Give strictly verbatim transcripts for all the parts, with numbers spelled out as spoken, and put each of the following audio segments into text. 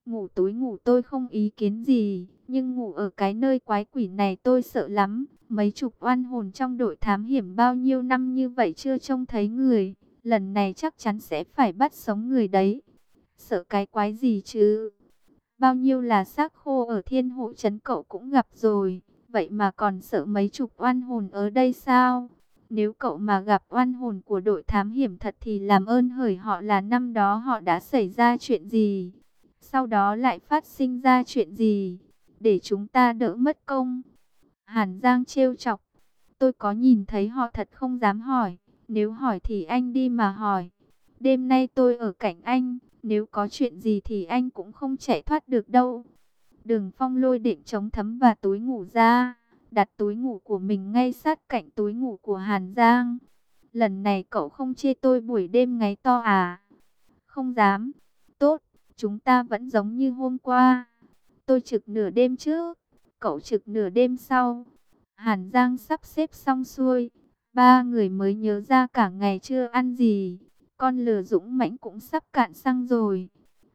Ngủ túi ngủ tôi không ý kiến gì, nhưng ngủ ở cái nơi quái quỷ này tôi sợ lắm. Mấy chục oan hồn trong đội thám hiểm bao nhiêu năm như vậy chưa trông thấy người, lần này chắc chắn sẽ phải bắt sống người đấy. Sợ cái quái gì chứ? Bao nhiêu là xác khô ở thiên hộ trấn cậu cũng gặp rồi, vậy mà còn sợ mấy chục oan hồn ở đây sao? Nếu cậu mà gặp oan hồn của đội thám hiểm thật thì làm ơn hỡi họ là năm đó họ đã xảy ra chuyện gì? Sau đó lại phát sinh ra chuyện gì? Để chúng ta đỡ mất công. Hàn Giang trêu chọc. Tôi có nhìn thấy họ thật không dám hỏi. Nếu hỏi thì anh đi mà hỏi. Đêm nay tôi ở cạnh anh. Nếu có chuyện gì thì anh cũng không chạy thoát được đâu. Đường Phong lôi định chống thấm và túi ngủ ra. Đặt túi ngủ của mình ngay sát cạnh túi ngủ của Hàn Giang. Lần này cậu không chê tôi buổi đêm ngáy to à? Không dám. Tốt, chúng ta vẫn giống như hôm qua. Tôi trực nửa đêm trước, cậu trực nửa đêm sau. Hàn Giang sắp xếp xong xuôi, ba người mới nhớ ra cả ngày chưa ăn gì. Con lừa dũng mãnh cũng sắp cạn xăng rồi.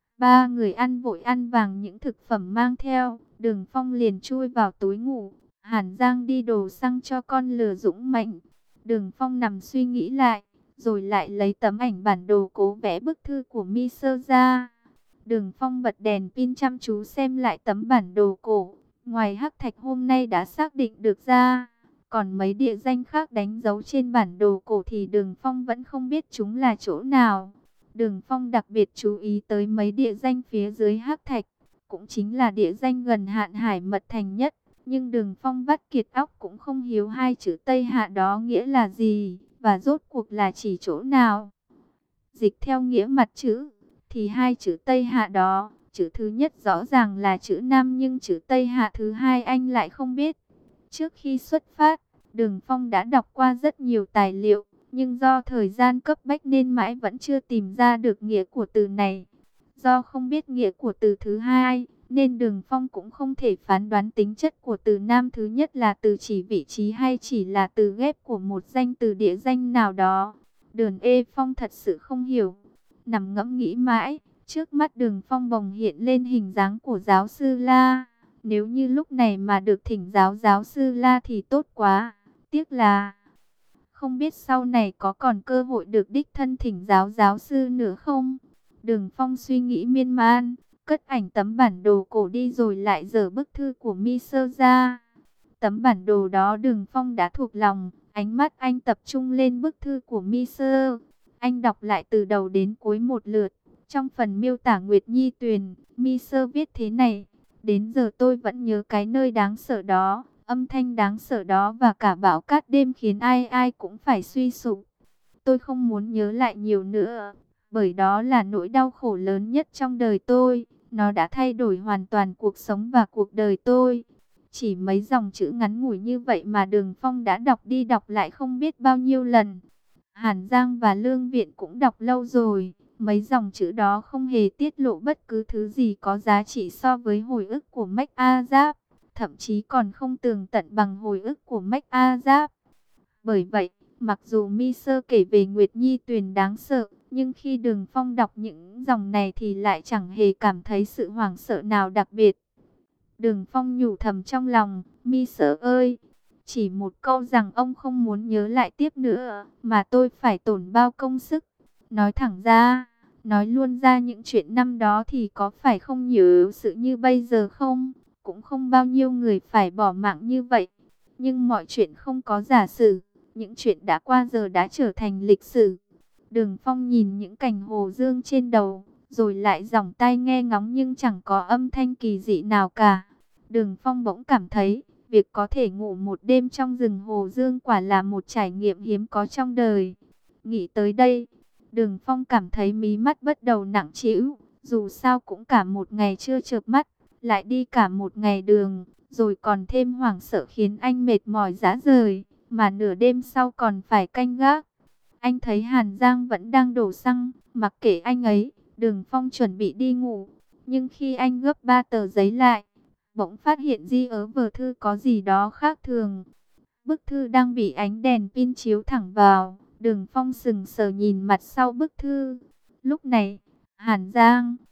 Ba người ăn vội ăn vàng những thực phẩm mang theo. Đường Phong liền chui vào túi ngủ. Hàn Giang đi đổ xăng cho con lừa dũng mãnh. Đường Phong nằm suy nghĩ lại, rồi lại lấy tấm ảnh bản đồ cố vẽ bức thư của Mi Sơ ra. Đường Phong bật đèn pin chăm chú xem lại tấm bản đồ cổ. Ngoài hắc thạch hôm nay đã xác định được ra, còn mấy địa danh khác đánh dấu trên bản đồ cổ thì Đường Phong vẫn không biết chúng là chỗ nào. Đường Phong đặc biệt chú ý tới mấy địa danh phía dưới hắc thạch, cũng chính là địa danh gần Hạn Hải Mật Thành nhất. Nhưng Đường Phong vắt kiệt óc cũng không hiểu hai chữ Tây Hạ đó nghĩa là gì, và rốt cuộc là chỉ chỗ nào. Dịch theo nghĩa mặt chữ, thì hai chữ Tây Hạ đó, chữ thứ nhất rõ ràng là chữ Nam nhưng chữ Tây Hạ thứ hai anh lại không biết. Trước khi xuất phát, Đường Phong đã đọc qua rất nhiều tài liệu, nhưng do thời gian cấp bách nên mãi vẫn chưa tìm ra được nghĩa của từ này. Do không biết nghĩa của từ thứ hai, nên Đường Phong cũng không thể phán đoán tính chất của từ Nam thứ nhất là từ chỉ vị trí hay chỉ là từ ghép của một danh từ địa danh nào đó. Đường Ê Phong thật sự không hiểu. Nằm ngẫm nghĩ mãi, trước mắt Đường Phong bỗng hiện lên hình dáng của giáo sư La. Nếu như lúc này mà được thỉnh giáo giáo sư La thì tốt quá. Tiếc là không biết sau này có còn cơ hội được đích thân thỉnh giáo giáo sư nữa không? Đường Phong suy nghĩ miên man, cất ảnh tấm bản đồ cổ đi rồi lại dở bức thư của Mi Sơ ra. Tấm bản đồ đó Đường Phong đã thuộc lòng, ánh mắt anh tập trung lên bức thư của Mi Sơ. Anh đọc lại từ đầu đến cuối một lượt. Trong phần miêu tả Nguyệt Nhi Tuyền, Mi Sơ viết thế này: đến giờ tôi vẫn nhớ cái nơi đáng sợ đó, âm thanh đáng sợ đó và cả bão cát đêm khiến ai ai cũng phải suy sụp. Tôi không muốn nhớ lại nhiều nữa, bởi đó là nỗi đau khổ lớn nhất trong đời tôi. Nó đã thay đổi hoàn toàn cuộc sống và cuộc đời tôi. Chỉ mấy dòng chữ ngắn ngủi như vậy mà Đường Phong đã đọc đi đọc lại không biết bao nhiêu lần. Hàn Giang và Lương Viện cũng đọc lâu rồi. Mấy dòng chữ đó không hề tiết lộ bất cứ thứ gì có giá trị so với hồi ức của Mách A Giáp. Thậm chí còn không tường tận bằng hồi ức của Mách A Giáp. Bởi vậy, mặc dù Mi Sơ kể về Nguyệt Nhi Tuyền đáng sợ, nhưng khi Đường Phong đọc những dòng này thì lại chẳng hề cảm thấy sự hoảng sợ nào đặc biệt. Đường Phong nhủ thầm trong lòng, Mi Sơ ơi, chỉ một câu rằng ông không muốn nhớ lại tiếp nữa, mà tôi phải tổn bao công sức. Nói thẳng ra, nói luôn ra những chuyện năm đó thì có phải không nhiều sự như bây giờ không? Cũng không bao nhiêu người phải bỏ mạng như vậy. Nhưng mọi chuyện không có giả sử, những chuyện đã qua giờ đã trở thành lịch sử. Đường Phong nhìn những cành hồ dương trên đầu, rồi lại giỏng tai nghe ngóng nhưng chẳng có âm thanh kỳ dị nào cả. Đường Phong bỗng cảm thấy, việc có thể ngủ một đêm trong rừng hồ dương quả là một trải nghiệm hiếm có trong đời. Nghĩ tới đây, Đường Phong cảm thấy mí mắt bắt đầu nặng trĩu, dù sao cũng cả một ngày chưa chợp mắt, lại đi cả một ngày đường, rồi còn thêm hoảng sợ khiến anh mệt mỏi rã rời, mà nửa đêm sau còn phải canh gác. Anh thấy Hàn Giang vẫn đang đổ xăng, mặc kệ anh ấy, Đường Phong chuẩn bị đi ngủ, nhưng khi anh gấp ba tờ giấy lại, bỗng phát hiện di ớ vở thư có gì đó khác thường. Bức thư đang bị ánh đèn pin chiếu thẳng vào. Đường Phong sững sờ nhìn mặt sau bức thư. Lúc này, Hàn Giang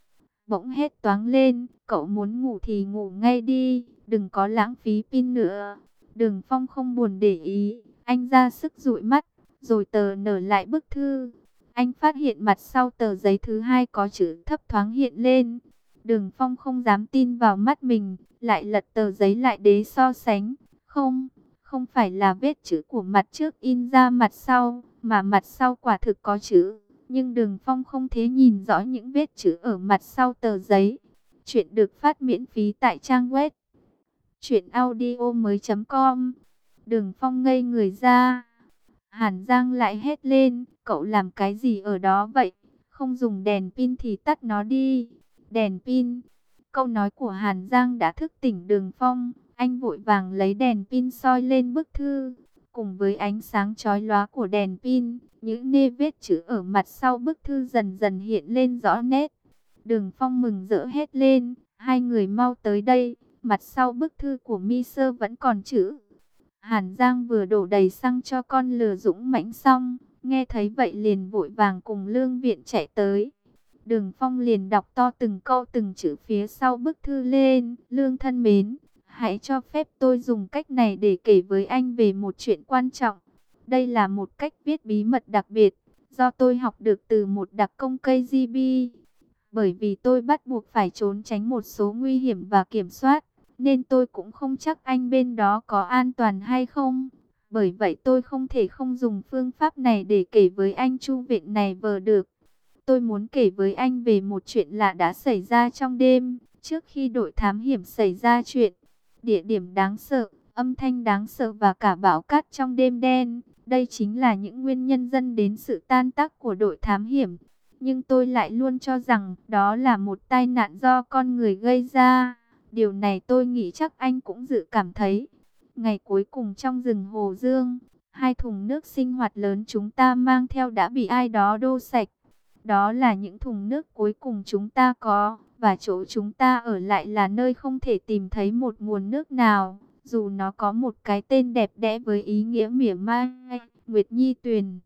bỗng hét toáng lên, cậu muốn ngủ thì ngủ ngay đi, đừng có lãng phí pin nữa. Đường Phong không buồn để ý, anh ra sức dụi mắt, rồi tờ nở lại bức thư. Anh phát hiện mặt sau tờ giấy thứ hai có chữ thấp thoáng hiện lên. Đường Phong không dám tin vào mắt mình, lại lật tờ giấy lại để so sánh. Không, không phải là vết chữ của mặt trước in ra mặt sau, mà mặt sau quả thực có chữ. Nhưng Đường Phong không thể nhìn rõ những vết chữ ở mặt sau tờ giấy. Chuyện được phát miễn phí tại trang web truyện audio mới chấm com. Đường Phong ngây người ra. Hàn Giang lại hét lên, cậu làm cái gì ở đó vậy? Không dùng đèn pin thì tắt nó đi. Đèn pin. Câu nói của Hàn Giang đã thức tỉnh Đường Phong. Anh vội vàng lấy đèn pin soi lên bức thư. Cùng với ánh sáng chói lóa của đèn pin, những nê vết chữ ở mặt sau bức thư dần dần hiện lên rõ nét. Đường Phong mừng rỡ hét lên, hai người mau tới đây. Mặt sau bức thư của Mi Sơ vẫn còn chữ. Hàn Giang vừa đổ đầy xăng cho con lừa dũng mãnh xong, nghe thấy vậy liền vội vàng cùng Lương Viện chạy tới. Đường Phong liền đọc to từng câu từng chữ phía sau bức thư lên. Lương thân mến, hãy cho phép tôi dùng cách này để kể với anh về một chuyện quan trọng. Đây là một cách viết bí mật đặc biệt, do tôi học được từ một đặc công ca giê bê. Bởi vì tôi bắt buộc phải trốn tránh một số nguy hiểm và kiểm soát, nên tôi cũng không chắc anh bên đó có an toàn hay không. Bởi vậy tôi không thể không dùng phương pháp này để kể với anh Chu Viện này vờ được. Tôi muốn kể với anh về một chuyện lạ đã xảy ra trong đêm, trước khi đội thám hiểm xảy ra chuyện. Địa điểm đáng sợ, âm thanh đáng sợ và cả bão cát trong đêm đen. Đây chính là những nguyên nhân dẫn đến sự tan tác của đội thám hiểm. Nhưng tôi lại luôn cho rằng đó là một tai nạn do con người gây ra. Điều này tôi nghĩ chắc anh cũng dự cảm thấy. Ngày cuối cùng trong rừng Hồ Dương, hai thùng nước sinh hoạt lớn chúng ta mang theo đã bị ai đó đô sạch. Đó là những thùng nước cuối cùng chúng ta có, và chỗ chúng ta ở lại là nơi không thể tìm thấy một nguồn nước nào, dù nó có một cái tên đẹp đẽ với ý nghĩa mỉa mai, Nguyệt Nhi Tuyền.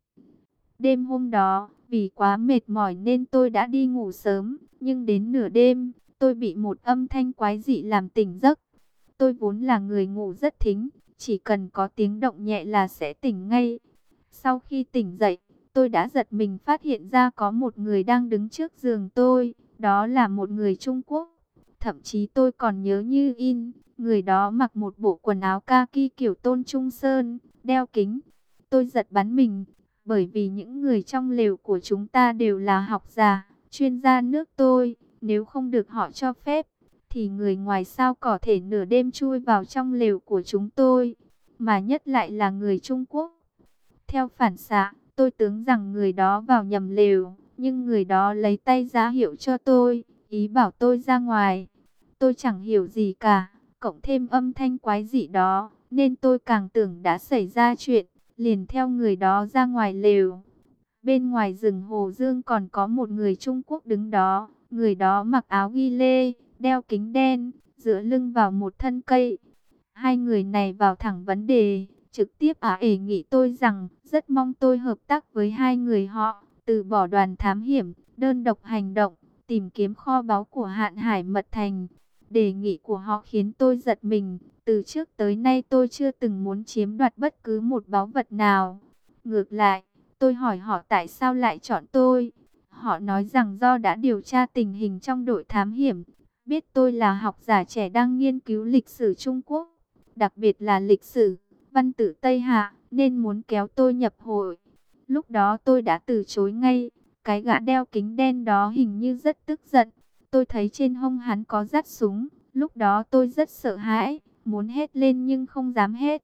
Đêm hôm đó, vì quá mệt mỏi nên tôi đã đi ngủ sớm, nhưng đến nửa đêm, tôi bị một âm thanh quái dị làm tỉnh giấc. Tôi vốn là người ngủ rất thính, chỉ cần có tiếng động nhẹ là sẽ tỉnh ngay. Sau khi tỉnh dậy, tôi đã giật mình phát hiện ra có một người đang đứng trước giường tôi, đó là một người Trung Quốc. Thậm chí tôi còn nhớ như in, người đó mặc một bộ quần áo kaki kiểu Tôn Trung Sơn, đeo kính. Tôi giật bắn mình, bởi vì những người trong lều của chúng ta đều là học giả, chuyên gia nước tôi. Nếu không được họ cho phép, thì người ngoài sao có thể nửa đêm chui vào trong lều của chúng tôi, mà nhất lại là người Trung Quốc. Theo phản xạ, tôi tưởng rằng người đó vào nhầm lều, nhưng người đó lấy tay ra hiệu cho tôi, ý bảo tôi ra ngoài. Tôi chẳng hiểu gì cả, cộng thêm âm thanh quái dị đó, nên tôi càng tưởng đã xảy ra chuyện, liền theo người đó ra ngoài lều. Bên ngoài rừng Hồ Dương còn có một người Trung Quốc đứng đó, người đó mặc áo ghi lê, đeo kính đen, dựa lưng vào một thân cây. Hai người này vào thẳng vấn đề, trực tiếp ả ể nghị tôi rằng rất mong tôi hợp tác với hai người họ, từ bỏ đoàn thám hiểm, đơn độc hành động, tìm kiếm kho báu của Hạn Hải Mật Thành. Đề nghị của họ khiến tôi giật mình, từ trước tới nay tôi chưa từng muốn chiếm đoạt bất cứ một báu vật nào. Ngược lại, tôi hỏi họ tại sao lại chọn tôi. Họ nói rằng do đã điều tra tình hình trong đội thám hiểm, biết tôi là học giả trẻ đang nghiên cứu lịch sử Trung Quốc, đặc biệt là lịch sử, văn tự Tây Hạ, nên muốn kéo tôi nhập hội. Lúc đó tôi đã từ chối ngay, cái gã đeo kính đen đó hình như rất tức giận. Tôi thấy trên hông hắn có dắt súng, lúc đó tôi rất sợ hãi, muốn hét lên nhưng không dám hét.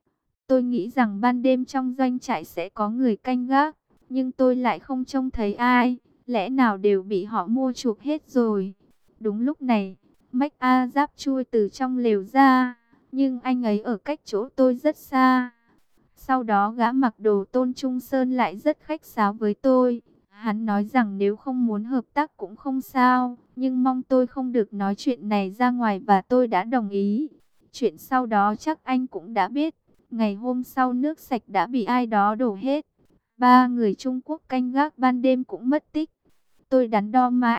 Tôi nghĩ rằng ban đêm trong doanh trại sẽ có người canh gác, nhưng tôi lại không trông thấy ai, lẽ nào đều bị họ mua chuộc hết rồi. Đúng lúc này, Mách A Giáp chui từ trong lều ra, nhưng anh ấy ở cách chỗ tôi rất xa. Sau đó gã mặc đồ Tôn Trung Sơn lại rất khách sáo với tôi. Hắn nói rằng nếu không muốn hợp tác cũng không sao, nhưng mong tôi không được nói chuyện này ra ngoài, và tôi đã đồng ý. Chuyện sau đó chắc anh cũng đã biết. Ngày hôm sau nước sạch đã bị ai đó đổ hết. Ba người Trung Quốc canh gác ban đêm cũng mất tích. Tôi đắn đo mãi,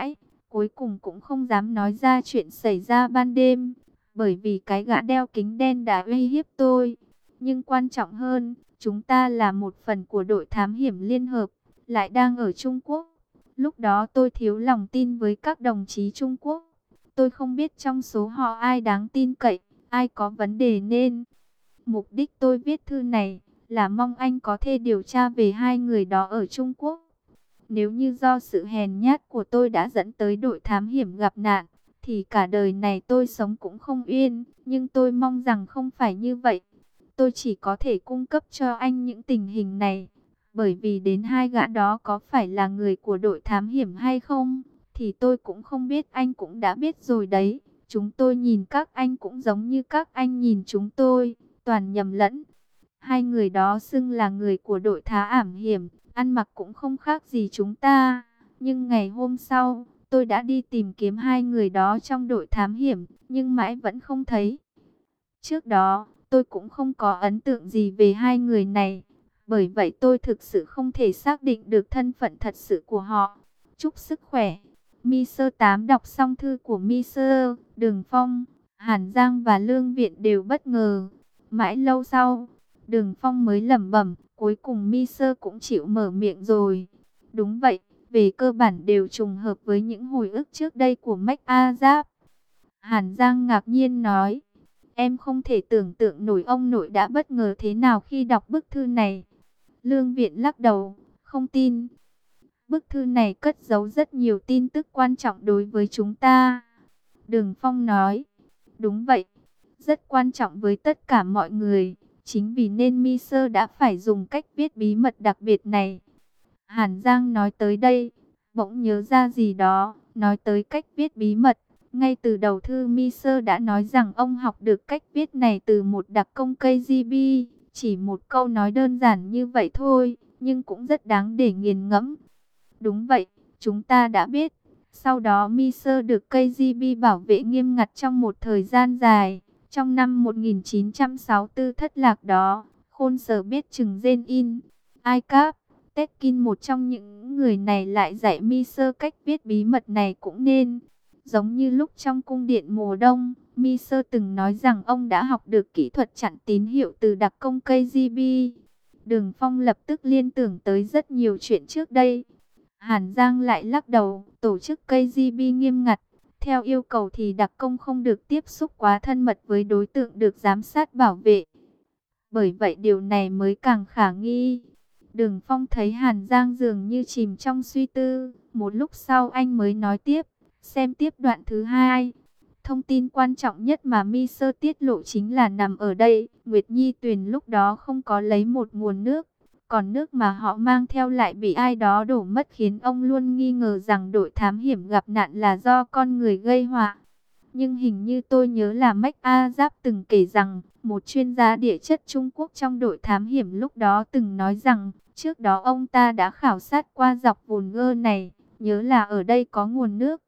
cuối cùng cũng không dám nói ra chuyện xảy ra ban đêm, bởi vì cái gã đeo kính đen đã uy hiếp tôi. Nhưng quan trọng hơn, chúng ta là một phần của đội thám hiểm liên hợp, lại đang ở Trung Quốc. Lúc đó tôi thiếu lòng tin với các đồng chí Trung Quốc. Tôi không biết trong số họ ai đáng tin cậy, ai có vấn đề nên. Mục đích tôi viết thư này là mong anh có thể điều tra về hai người đó ở Trung Quốc. Nếu như do sự hèn nhát của tôi đã dẫn tới đội thám hiểm gặp nạn, thì cả đời này tôi sống cũng không yên. Nhưng tôi mong rằng không phải như vậy. Tôi chỉ có thể cung cấp cho anh những tình hình này. Bởi vì đến hai gã đó có phải là người của đội thám hiểm hay không, thì tôi cũng không biết, anh cũng đã biết rồi đấy. Chúng tôi nhìn các anh cũng giống như các anh nhìn chúng tôi, toàn nhầm lẫn. Hai người đó xưng là người của đội thám ảm hiểm, ăn mặc cũng không khác gì chúng ta. Nhưng ngày hôm sau, tôi đã đi tìm kiếm hai người đó trong đội thám hiểm, nhưng mãi vẫn không thấy. Trước đó, tôi cũng không có ấn tượng gì về hai người này. Bởi vậy tôi thực sự không thể xác định được thân phận thật sự của họ. Chúc sức khỏe. Mi Sơ Tám đọc xong thư của Mi Sơ, Đường Phong, Hàn Giang và Lương Viện đều bất ngờ. Mãi lâu sau, Đường Phong mới lẩm bẩm, cuối cùng Mi Sơ cũng chịu mở miệng rồi. Đúng vậy, về cơ bản đều trùng hợp với những hồi ức trước đây của Mách A Giáp. Hàn Giang ngạc nhiên nói, em không thể tưởng tượng nổi ông nội đã bất ngờ thế nào khi đọc bức thư này. Lương Viện lắc đầu, không tin. Bức thư này cất giấu rất nhiều tin tức quan trọng đối với chúng ta. Đường Phong nói, đúng vậy, rất quan trọng với tất cả mọi người. Chính vì nên Mi Sơ đã phải dùng cách viết bí mật đặc biệt này. Hàn Giang nói tới đây, bỗng nhớ ra gì đó, nói tới cách viết bí mật. Ngay từ đầu thư Mi Sơ đã nói rằng ông học được cách viết này từ một đặc công ca giê bê. Chỉ một câu nói đơn giản như vậy thôi, nhưng cũng rất đáng để nghiền ngẫm. Đúng vậy, chúng ta đã biết. Sau đó Mi Sơ được ca giê bê bảo vệ nghiêm ngặt trong một thời gian dài. Trong năm một nghìn chín trăm sáu mươi tư thất lạc đó, Khôn Sở biết chừng Gen In, Ai Cáp, Tekin, một trong những người này lại dạy Mi Sơ cách viết bí mật này cũng nên. Giống như lúc trong cung điện mùa đông, Mi Sơ từng nói rằng ông đã học được kỹ thuật chặn tín hiệu từ đặc công ca giê bê. Đường Phong lập tức liên tưởng tới rất nhiều chuyện trước đây. Hàn Giang lại lắc đầu, tổ chức ca giê bê nghiêm ngặt. Theo yêu cầu thì đặc công không được tiếp xúc quá thân mật với đối tượng được giám sát bảo vệ. Bởi vậy điều này mới càng khả nghi. Đường Phong thấy Hàn Giang dường như chìm trong suy tư. Một lúc sau anh mới nói tiếp. Xem tiếp đoạn thứ hai. Thông tin quan trọng nhất mà Mi Sơ tiết lộ chính là nằm ở đây. Nguyệt Nhi Tuyền lúc đó không có lấy một nguồn nước. Còn nước mà họ mang theo lại bị ai đó đổ mất, khiến ông luôn nghi ngờ rằng đội thám hiểm gặp nạn là do con người gây họa. Nhưng hình như tôi nhớ là Mách A Giáp từng kể rằng, một chuyên gia địa chất Trung Quốc trong đội thám hiểm lúc đó từng nói rằng, trước đó ông ta đã khảo sát qua dọc vồn gơ này, nhớ là ở đây có nguồn nước.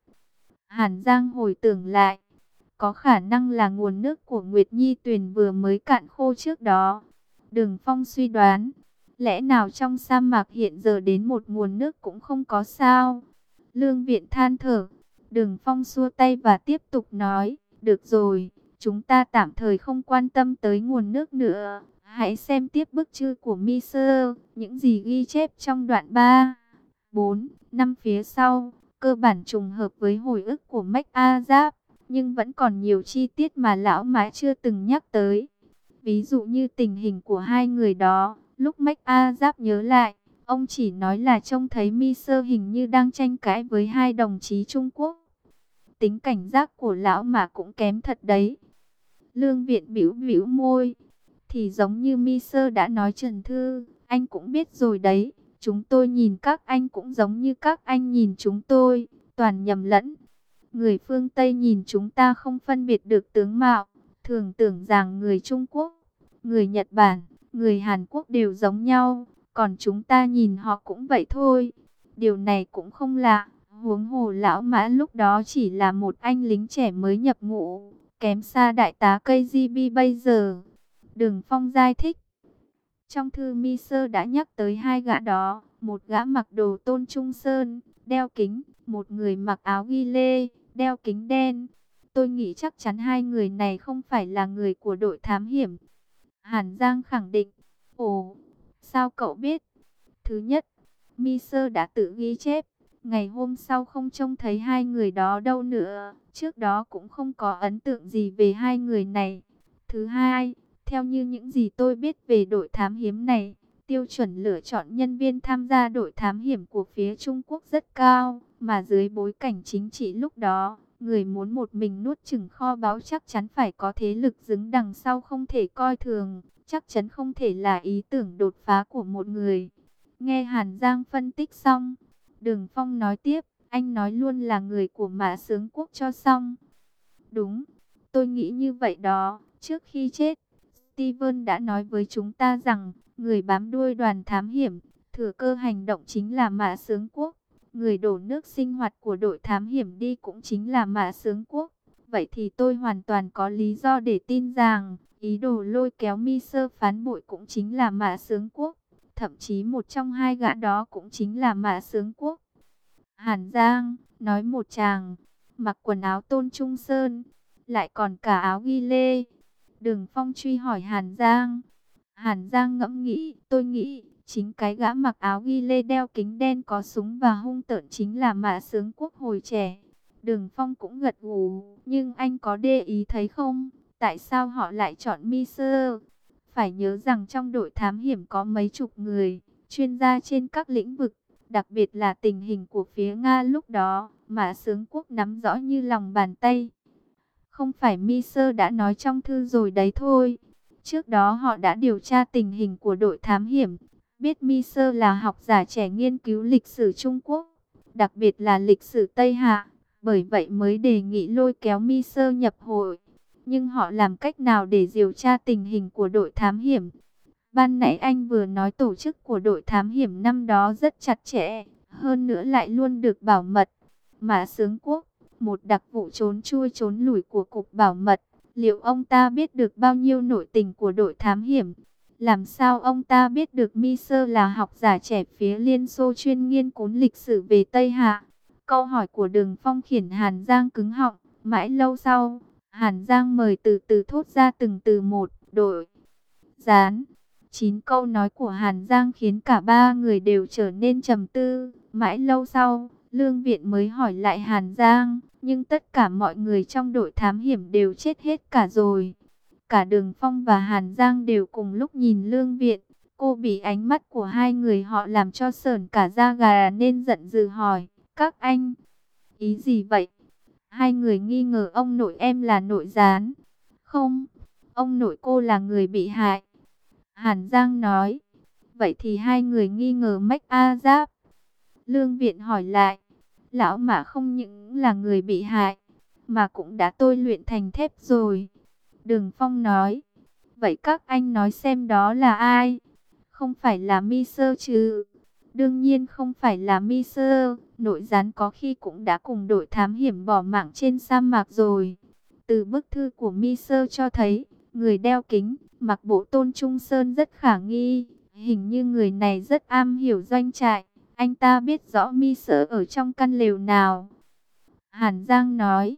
Hàn Giang hồi tưởng lại, có khả năng là nguồn nước của Nguyệt Nhi Tuyền vừa mới cạn khô trước đó. Đường Phong suy đoán, lẽ nào trong sa mạc hiện giờ đến một nguồn nước cũng không có sao? Lương Viện than thở. Đường Phong xua tay và tiếp tục nói, được rồi, chúng ta tạm thời không quan tâm tới nguồn nước nữa. Hãy xem tiếp bức thư của Mi Sơ, những gì ghi chép trong đoạn ba, bốn, năm phía sau, cơ bản trùng hợp với hồi ức của Mách A Giáp, nhưng vẫn còn nhiều chi tiết mà lão mãi chưa từng nhắc tới. Ví dụ như tình hình của hai người đó. Lúc Mách A Giáp nhớ lại, ông chỉ nói là trông thấy Mi Sơ hình như đang tranh cãi với hai đồng chí Trung Quốc. Tính cảnh giác của lão mà cũng kém thật đấy. Lương Viện bĩu bĩu môi. Thì giống như Mi Sơ đã nói Trần Thư, anh cũng biết rồi đấy. Chúng tôi nhìn các anh cũng giống như các anh nhìn chúng tôi, toàn nhầm lẫn. Người phương Tây nhìn chúng ta không phân biệt được tướng mạo, thường tưởng rằng người Trung Quốc, người Nhật Bản, người Hàn Quốc đều giống nhau, còn chúng ta nhìn họ cũng vậy thôi. Điều này cũng không lạ, huống hồ lão Mã lúc đó chỉ là một anh lính trẻ mới nhập ngũ, kém xa đại tá ca giê bê bây giờ. Đường Phong giải thích. Trong thư Mi Sơ đã nhắc tới hai gã đó, một gã mặc đồ Tôn Trung Sơn, đeo kính, một người mặc áo ghi lê, đeo kính đen. Tôi nghĩ chắc chắn hai người này không phải là người của đội thám hiểm. Hàn Giang khẳng định. Ồ, sao cậu biết? Thứ nhất, Miser đã tự ghi chép. Ngày hôm sau không trông thấy hai người đó đâu nữa. Trước đó cũng không có ấn tượng gì về hai người này. Thứ hai, theo như những gì tôi biết về đội thám hiểm này, tiêu chuẩn lựa chọn nhân viên tham gia đội thám hiểm của phía Trung Quốc rất cao. Mà dưới bối cảnh chính trị lúc đó, người muốn một mình nuốt chửng kho báu chắc chắn phải có thế lực đứng đằng sau không thể coi thường. Chắc chắn không thể là ý tưởng đột phá của một người. Nghe Hàn Giang phân tích xong, Đường Phong nói tiếp, anh nói luôn là người của Mã Xướng Quốc cho xong. Đúng, tôi nghĩ như vậy đó. Trước khi chết, Steven đã nói với chúng ta rằng, người bám đuôi đoàn thám hiểm, thừa cơ hành động chính là Mã Xướng Quốc. Người đổ nước sinh hoạt của đội thám hiểm đi cũng chính là Mã Xướng Quốc. Vậy thì tôi hoàn toàn có lý do để tin rằng, ý đồ lôi kéo Miser phán bội cũng chính là Mã Xướng Quốc. Thậm chí một trong hai gã đó cũng chính là Mã Xướng Quốc. Hàn Giang nói một chàng, mặc quần áo Tôn Trung Sơn, lại còn cả áo ghi lê. Đường Phong truy hỏi Hàn Giang. Hàn Giang ngẫm nghĩ, tôi nghĩ, chính cái gã mặc áo ghi lê đeo kính đen có súng và hung tợn chính là Mã Xướng Quốc hồi trẻ. Đường Phong cũng gật gù, nhưng anh có để ý thấy không, tại sao họ lại chọn Miser? Phải nhớ rằng trong đội thám hiểm có mấy chục người, chuyên gia trên các lĩnh vực, đặc biệt là tình hình của phía Nga lúc đó, Mã Xướng Quốc nắm rõ như lòng bàn tay. Không phải Miser đã nói trong thư rồi đấy thôi. Trước đó họ đã điều tra tình hình của đội thám hiểm, biết Miser là học giả trẻ nghiên cứu lịch sử Trung Quốc, đặc biệt là lịch sử Tây Hạ, bởi vậy mới đề nghị lôi kéo Miser nhập hội. Nhưng họ làm cách nào để điều tra tình hình của đội thám hiểm? Ban nãy anh vừa nói tổ chức của đội thám hiểm năm đó rất chặt chẽ, hơn nữa lại luôn được bảo mật. Mã Xướng Quốc, một đặc vụ trốn chui trốn lủi của Cục Bảo mật, liệu ông ta biết được bao nhiêu nội tình của đội thám hiểm? Làm sao ông ta biết được Miser là học giả trẻ phía Liên Xô chuyên nghiên cứu lịch sử về Tây Hạ? Câu hỏi của Đường Phong khiến Hàn Giang cứng họng. Mãi lâu sau, Hàn Giang mời từ từ thốt ra từng từ một. Đội gián. Chín câu nói của Hàn Giang khiến cả ba người đều trở nên trầm tư. Mãi lâu sau, Lương Viện mới hỏi lại Hàn Giang, nhưng tất cả mọi người trong đội thám hiểm đều chết hết cả rồi. Cả Đường Phong và Hàn Giang đều cùng lúc nhìn Lương Viện. Cô bị ánh mắt của hai người họ làm cho sởn cả da gà nên giận dữ hỏi, các anh, ý gì vậy? Hai người nghi ngờ ông nội em là nội gián. Không, ông nội cô là người bị hại. Hàn Giang nói. Vậy thì hai người nghi ngờ Mách A Giáp. Lương Viện hỏi lại. Lão Mã không những là người bị hại, mà cũng đã tôi luyện thành thép rồi. Đường Phong nói. Vậy các anh nói xem đó là ai? Không phải là Miser chứ? Đương nhiên không phải là Miser. Nội gián có khi cũng đã cùng đội thám hiểm bỏ mạng trên sa mạc rồi. Từ bức thư của Miser cho thấy, người đeo kính, mặc bộ Tôn Trung Sơn rất khả nghi. Hình như người này rất am hiểu doanh trại. Anh ta biết rõ Miser ở trong căn lều nào. Hàn Giang nói.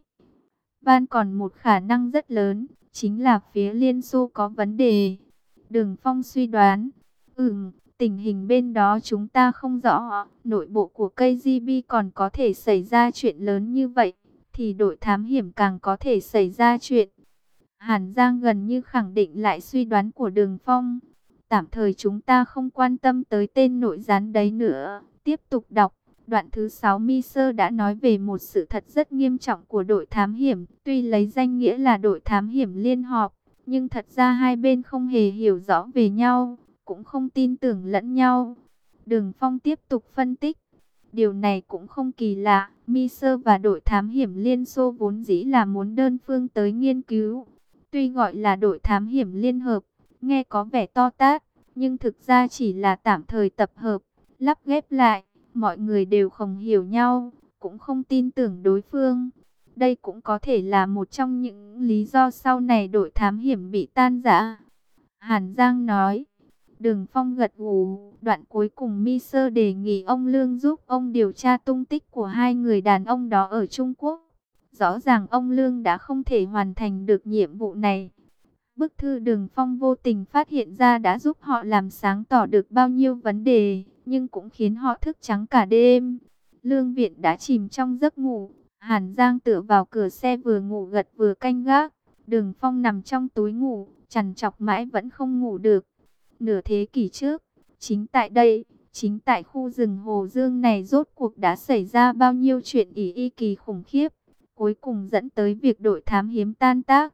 Ban còn một khả năng rất lớn, chính là phía Liên Xô có vấn đề. Đường Phong suy đoán. Ừm, tình hình bên đó chúng ta không rõ. Nội bộ của ca giê bê còn có thể xảy ra chuyện lớn như vậy, thì đội thám hiểm càng có thể xảy ra chuyện. Hàn Giang gần như khẳng định lại suy đoán của Đường Phong. Tạm thời chúng ta không quan tâm tới tên nội gián đấy nữa. Tiếp tục đọc. Đoạn thứ sáu, Miser đã nói về một sự thật rất nghiêm trọng của đội thám hiểm. Tuy lấy danh nghĩa là đội thám hiểm liên hợp, nhưng thật ra hai bên không hề hiểu rõ về nhau, cũng không tin tưởng lẫn nhau. Đường Phong tiếp tục phân tích. Điều này cũng không kỳ lạ. Miser và đội thám hiểm Liên Xô vốn dĩ là muốn đơn phương tới nghiên cứu. Tuy gọi là đội thám hiểm liên hợp, nghe có vẻ to tát, nhưng thực ra chỉ là tạm thời tập hợp, lắp ghép lại. Mọi người đều không hiểu nhau, cũng không tin tưởng đối phương. Đây cũng có thể là một trong những lý do sau này đội thám hiểm bị tan rã. Hàn Giang nói, Đường Phong gật gù, đoạn cuối cùng Mi Sơ đề nghị ông Lương giúp ông điều tra tung tích của hai người đàn ông đó ở Trung Quốc. Rõ ràng ông Lương đã không thể hoàn thành được nhiệm vụ này. Bức thư Đường Phong vô tình phát hiện ra đã giúp họ làm sáng tỏ được bao nhiêu vấn đề, nhưng cũng khiến họ thức trắng cả đêm. Lương Viện đã chìm trong giấc ngủ, Hàn Giang tựa vào cửa xe vừa ngủ gật vừa canh gác. Đường Phong nằm trong túi ngủ, trằn trọc mãi vẫn không ngủ được. Nửa thế kỷ trước, chính tại đây, chính tại khu rừng Hồ Dương này rốt cuộc đã xảy ra bao nhiêu chuyện ỷ y kỳ khủng khiếp, cuối cùng dẫn tới việc đội thám hiếm tan tác.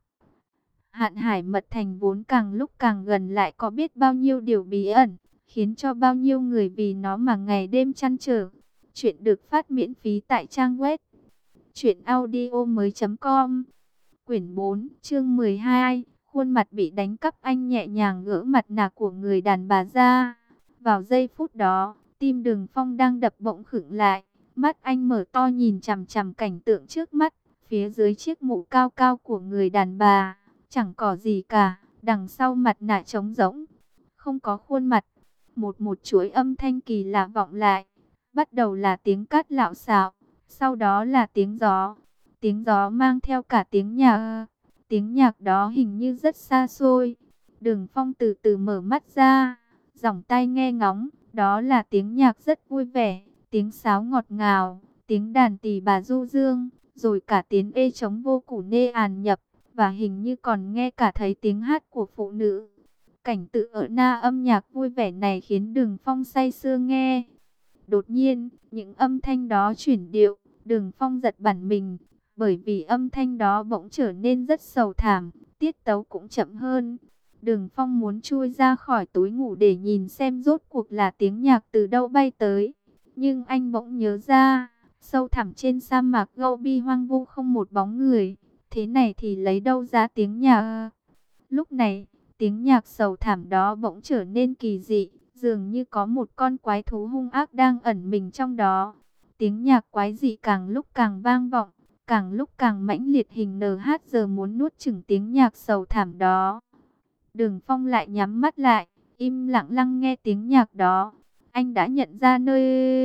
Hạn Hải Mật Thành vốn càng lúc càng gần lại có biết bao nhiêu điều bí ẩn, khiến cho bao nhiêu người vì nó mà ngày đêm trăn trở. Chuyện được phát miễn phí tại trang web truyện audio mới chấm com. Quyển bốn, chương mười hai, khuôn mặt bị đánh cắp. Anh nhẹ nhàng gỡ mặt nạ của người đàn bà ra. Vào giây phút đó, tim Đường Phong đang đập bỗng khựng lại, mắt anh mở to nhìn chằm chằm cảnh tượng trước mắt. Phía dưới chiếc mũ cao cao của người đàn bà, chẳng có gì cả, đằng sau mặt nạ trống rỗng, không có khuôn mặt. Một một chuỗi âm thanh kỳ lạ vọng lại, bắt đầu là tiếng cát lạo xạo, sau đó là tiếng gió. Tiếng gió mang theo cả tiếng nhạc. Tiếng nhạc đó hình như rất xa xôi. Đường Phong từ từ mở mắt ra, giỏng tai nghe ngóng, đó là tiếng nhạc rất vui vẻ, tiếng sáo ngọt ngào, tiếng đàn tỳ bà du dương, rồi cả tiếng ê trống vô củ nê àn nhập, và hình như còn nghe cả thấy tiếng hát của phụ nữ. Cảnh tượng ở na âm nhạc vui vẻ này khiến Đường Phong say sưa nghe. Đột nhiên, những âm thanh đó chuyển điệu, Đường Phong giật bắn mình, bởi vì âm thanh đó bỗng trở nên rất sầu thảm, tiết tấu cũng chậm hơn. Đường Phong muốn chui ra khỏi túi ngủ để nhìn xem rốt cuộc là tiếng nhạc từ đâu bay tới. Nhưng anh bỗng nhớ ra, sâu thẳm trên sa mạc Gobi hoang vu không một bóng người, thế này thì lấy đâu ra tiếng nhạc. Lúc này, tiếng nhạc sầu thảm đó bỗng trở nên kỳ dị, dường như có một con quái thú hung ác đang ẩn mình trong đó. Tiếng nhạc quái dị càng lúc càng vang vọng, càng lúc càng mãnh liệt, hình en hát giờ muốn nuốt chửng tiếng nhạc sầu thảm đó. Đường Phong lại nhắm mắt lại, im lặng lắng nghe tiếng nhạc đó. Anh đã nhận ra nơi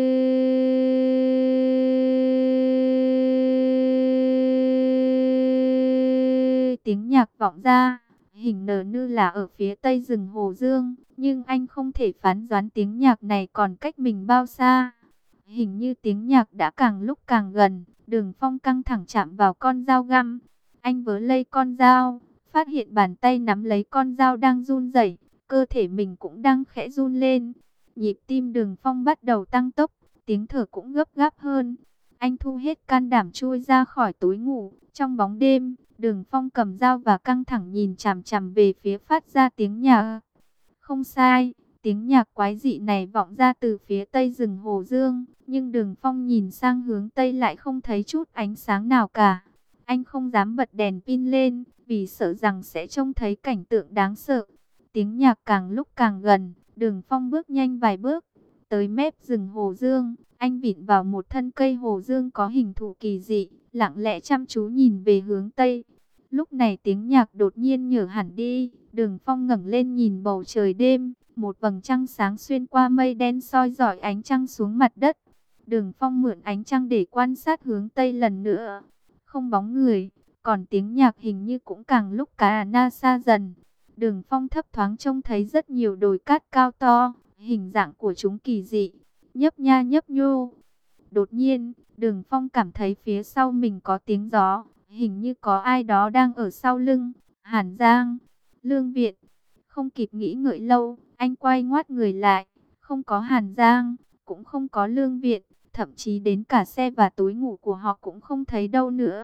tiếng nhạc vọng ra, hình nở như là ở phía tây rừng Hồ Dương, nhưng anh không thể phán đoán tiếng nhạc này còn cách mình bao xa. Hình như tiếng nhạc đã càng lúc càng gần. Đường Phong căng thẳng chạm vào con dao găm. Anh vớ lấy con dao, phát hiện bàn tay nắm lấy con dao đang run rẩy, cơ thể mình cũng đang khẽ run lên. Nhịp tim Đường Phong bắt đầu tăng tốc, tiếng thở cũng gấp gáp hơn. Anh thu hết can đảm chui ra khỏi túi ngủ. Trong bóng đêm, Đường Phong cầm dao và căng thẳng nhìn chằm chằm về phía phát ra tiếng nhạc. Không sai, tiếng nhạc quái dị này vọng ra từ phía tây rừng Hồ Dương, nhưng Đường Phong nhìn sang hướng tây lại không thấy chút ánh sáng nào cả. Anh không dám bật đèn pin lên, vì sợ rằng sẽ trông thấy cảnh tượng đáng sợ. Tiếng nhạc càng lúc càng gần, Đường Phong bước nhanh vài bước, tới mép rừng Hồ Dương. Anh vịn vào một thân cây Hồ Dương có hình thù kỳ dị, lặng lẽ chăm chú nhìn về hướng tây. Lúc này tiếng nhạc đột nhiên nhở hẳn đi, Đường Phong ngẩng lên nhìn bầu trời đêm, một vầng trăng sáng xuyên qua mây đen soi rọi ánh trăng xuống mặt đất. Đường Phong mượn ánh trăng để quan sát hướng tây lần nữa, không bóng người, còn tiếng nhạc hình như cũng càng lúc càng na xa dần. Đường Phong thấp thoáng trông thấy rất nhiều đồi cát cao to, hình dạng của chúng kỳ dị, nhấp nha nhấp nhô. Đột nhiên, Đường Phong cảm thấy phía sau mình có tiếng gió, hình như có ai đó đang ở sau lưng. Hàn Giang, Lương Viện. Không kịp nghĩ ngợi lâu, anh quay ngoắt người lại, không có Hàn Giang, cũng không có Lương Viện, thậm chí đến cả xe và túi ngủ của họ cũng không thấy đâu nữa.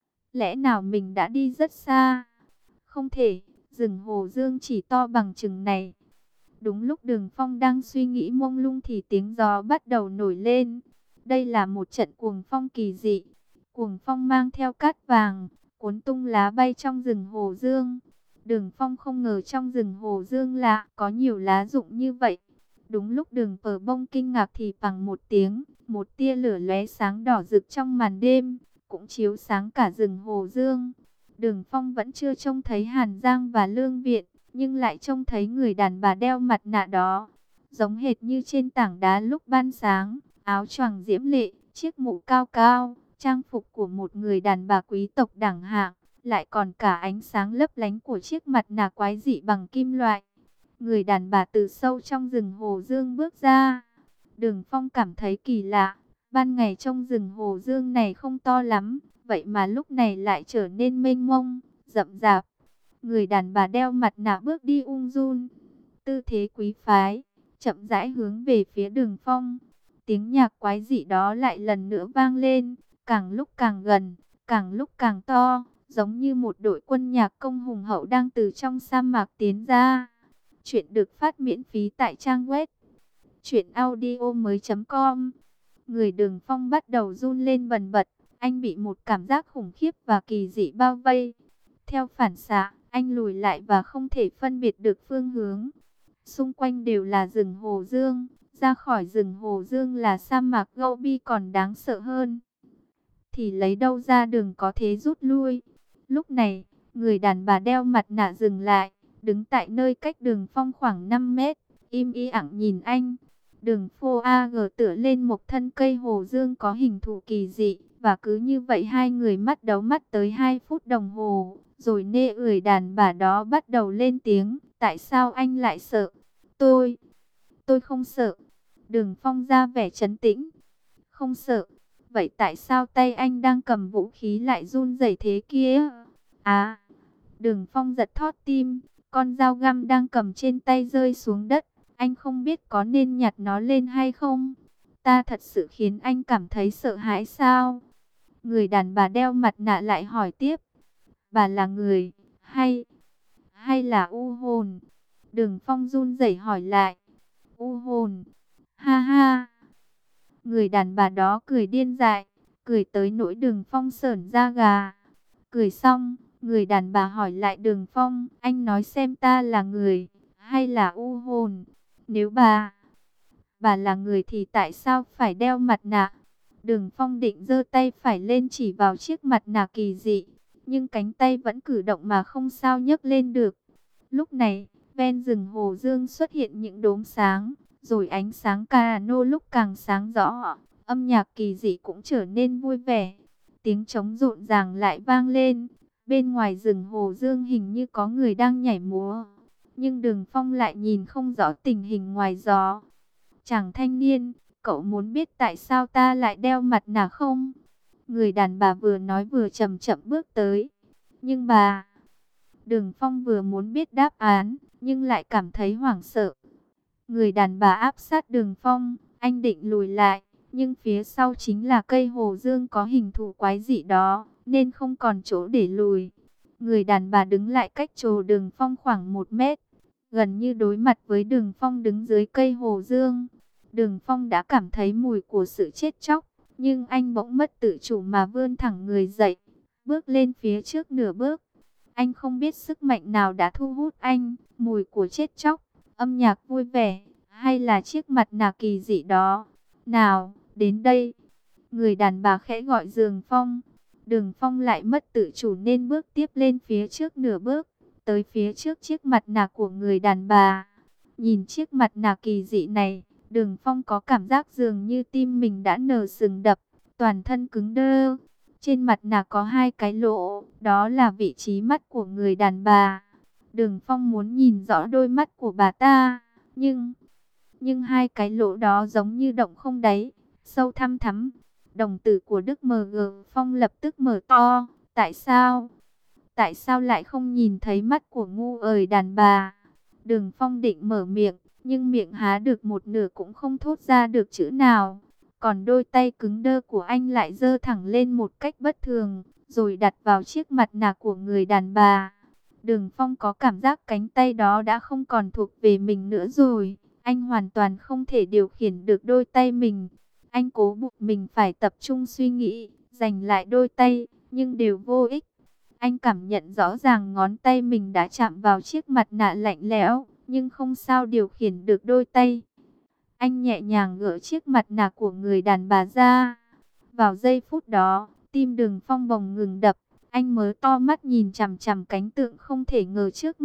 Lẽ nào mình đã đi rất xa? Không thể, rừng Hồ Dương chỉ to bằng chừng này. Đúng lúc Đường Phong đang suy nghĩ mông lung thì tiếng gió bắt đầu nổi lên. Đây là một trận cuồng phong kỳ dị. Cuồng phong mang theo cát vàng, cuốn tung lá bay trong rừng Hồ Dương. Đường Phong không ngờ trong rừng Hồ Dương lạ có nhiều lá rụng như vậy. Đúng lúc Đường Pờ Bông kinh ngạc thì bằng một tiếng, một tia lửa lóe sáng đỏ rực trong màn đêm, cũng chiếu sáng cả rừng Hồ Dương. Đường Phong vẫn chưa trông thấy Hàn Giang và Lương Viện, nhưng lại trông thấy người đàn bà đeo mặt nạ đó, giống hệt như trên tảng đá lúc ban sáng, áo choàng diễm lệ, chiếc mũ cao cao, trang phục của một người đàn bà quý tộc đẳng hạng, lại còn cả ánh sáng lấp lánh của chiếc mặt nạ quái dị bằng kim loại. Người đàn bà từ sâu trong rừng Hồ Dương bước ra. Đường Phong cảm thấy kỳ lạ, ban ngày trong rừng Hồ Dương này không to lắm, vậy mà lúc này lại trở nên mênh mông, rậm rạp. Người đàn bà đeo mặt nạ bước đi ung dung, tư thế quý phái, chậm rãi hướng về phía Đường Phong. Tiếng nhạc quái dị đó lại lần nữa vang lên, càng lúc càng gần, càng lúc càng to, giống như một đội quân nhạc công hùng hậu đang từ trong sa mạc tiến ra. Chuyện được phát miễn phí tại trang web truyện audio mới chấm com. Người Đường Phong bắt đầu run lên bần bật, anh bị một cảm giác khủng khiếp và kỳ dị bao vây. Theo phản xạ, anh lùi lại và không thể phân biệt được phương hướng. Xung quanh đều là rừng Hồ Dương, ra khỏi rừng Hồ Dương là sa mạc Gobi còn đáng sợ hơn. Thì lấy đâu ra đường có thể rút lui. Lúc này, người đàn bà đeo mặt nạ dừng lại, đứng tại nơi cách Đường Phong khoảng năm mét, im y ẳng nhìn anh. Đường phô a giê tựa lên một thân cây Hồ Dương có hình thù kỳ dị, và cứ như vậy hai người mắt đấu mắt tới hai phút đồng hồ, rồi nê người đàn bà đó bắt đầu lên tiếng, tại sao anh lại sợ? Tôi, tôi không sợ. Đường Phong ra vẻ trấn tĩnh, không sợ. Vậy tại sao tay anh đang cầm vũ khí lại run rẩy thế kia? À, Đường Phong giật thót tim, con dao găm đang cầm trên tay rơi xuống đất. Anh không biết có nên nhặt nó lên hay không. Ta thật sự khiến anh cảm thấy sợ hãi sao? Người đàn bà đeo mặt nạ lại hỏi tiếp. Bà là người, hay, hay là u hồn? Đường Phong run rẩy hỏi lại. U hồn, ha ha. Người đàn bà đó cười điên dại, cười tới nỗi Đường Phong sởn da gà. Cười xong, người đàn bà hỏi lại Đường Phong, anh nói xem ta là người, hay là u hồn? Nếu bà, bà là người thì tại sao phải đeo mặt nạ? Đường Phong định giơ tay phải lên chỉ vào chiếc mặt nạ kỳ dị, nhưng cánh tay vẫn cử động mà không sao nhấc lên được. Lúc này, ven rừng Hồ Dương xuất hiện những đốm sáng, rồi ánh sáng piano lúc càng sáng rõ, âm nhạc kỳ dị cũng trở nên vui vẻ. Tiếng trống rộn ràng lại vang lên, bên ngoài rừng Hồ Dương hình như có người đang nhảy múa. Nhưng Đường Phong lại nhìn không rõ tình hình ngoài gió. Chàng thanh niên, cậu muốn biết tại sao ta lại đeo mặt nạ không? Người đàn bà vừa nói vừa chậm chậm bước tới. Nhưng bà... Đường Phong vừa muốn biết đáp án, nhưng lại cảm thấy hoảng sợ. Người đàn bà áp sát Đường Phong, anh định lùi lại, nhưng phía sau chính là cây Hồ Dương có hình thù quái dị đó, nên không còn chỗ để lùi. Người đàn bà đứng lại cách chỗ Đường Phong khoảng một mét, gần như đối mặt với Đường Phong đứng dưới cây Hồ Dương. Đường Phong đã cảm thấy mùi của sự chết chóc, nhưng anh bỗng mất tự chủ mà vươn thẳng người dậy, bước lên phía trước nửa bước. Anh không biết sức mạnh nào đã thu hút anh, mùi của chết chóc, âm nhạc vui vẻ, hay là chiếc mặt nạ kỳ dị đó. Nào, đến đây. Người đàn bà khẽ gọi Đường Phong. Đường Phong lại mất tự chủ nên bước tiếp lên phía trước nửa bước, tới phía trước chiếc mặt nạ của người đàn bà. Nhìn chiếc mặt nạ kỳ dị này, Đường Phong có cảm giác dường như tim mình đã nở sừng đập, toàn thân cứng đơ. Trên mặt nạ có hai cái lỗ, đó là vị trí mắt của người đàn bà. Đường Phong muốn nhìn rõ đôi mắt của bà ta, nhưng nhưng hai cái lỗ đó giống như động không đáy, sâu thăm thẳm. Đồng tử của Đức em giê Phong lập tức mở to. Tại sao? Tại sao lại không nhìn thấy mắt của ngu ời đàn bà? Đường Phong định mở miệng, nhưng miệng há được một nửa cũng không thốt ra được chữ nào. Còn đôi tay cứng đơ của anh lại giơ thẳng lên một cách bất thường, rồi đặt vào chiếc mặt nạ của người đàn bà. Đường Phong có cảm giác cánh tay đó đã không còn thuộc về mình nữa rồi. Anh hoàn toàn không thể điều khiển được đôi tay mình. Anh cố buộc mình phải tập trung suy nghĩ, giành lại đôi tay, nhưng đều vô ích. Anh cảm nhận rõ ràng ngón tay mình đã chạm vào chiếc mặt nạ lạnh lẽo, nhưng không sao điều khiển được đôi tay. Anh nhẹ nhàng gỡ chiếc mặt nạ của người đàn bà ra. Vào giây phút đó, tim Đường Phong bồng ngừng đập. Anh mở to mắt nhìn chằm chằm cánh tượng không thể ngờ trước mắt.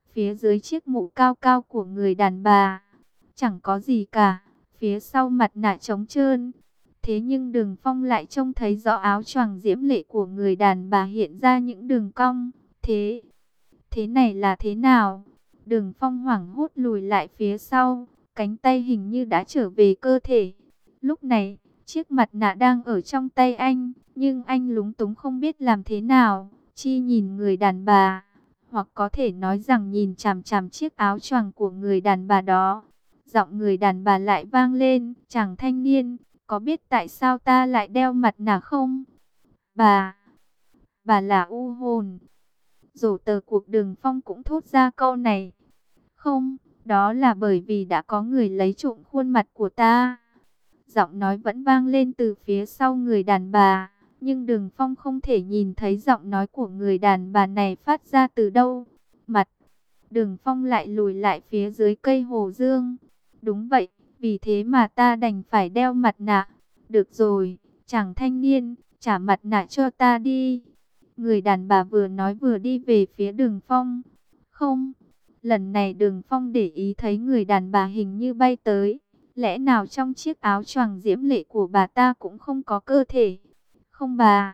Phía dưới chiếc mũ cao cao của người đàn bà, chẳng có gì cả, phía sau mặt nạ trống trơn. Thế nhưng Đường Phong lại trông thấy rõ áo choàng diễm lệ của người đàn bà hiện ra những đường cong. Thế, thế này là thế nào? Đường Phong hoảng hốt lùi lại phía sau, cánh tay hình như đã trở về cơ thể. Lúc này, chiếc mặt nạ đang ở trong tay anh, nhưng anh lúng túng không biết làm thế nào, chi nhìn người đàn bà, hoặc có thể nói rằng nhìn chằm chằm chiếc áo choàng của người đàn bà đó. Giọng người đàn bà lại vang lên, chàng thanh niên, có biết tại sao ta lại đeo mặt nạ không? Bà, bà là u hồn. Rổ tờ cuộc Đường Phong cũng thốt ra câu này. Không, đó là bởi vì đã có người lấy trộm khuôn mặt của ta. Giọng nói vẫn vang lên từ phía sau người đàn bà, nhưng Đường Phong không thể nhìn thấy giọng nói của người đàn bà này phát ra từ đâu. Mặt, Đường Phong lại lùi lại phía dưới cây hồ dương. Đúng vậy, vì thế mà ta đành phải đeo mặt nạ. Được rồi, chàng thanh niên, trả mặt nạ cho ta đi. Người đàn bà vừa nói vừa đi về phía Đường Phong. Không, lần này Đường Phong để ý thấy người đàn bà hình như bay tới. Lẽ nào trong chiếc áo choàng diễm lệ của bà ta cũng không có cơ thể? Không bà,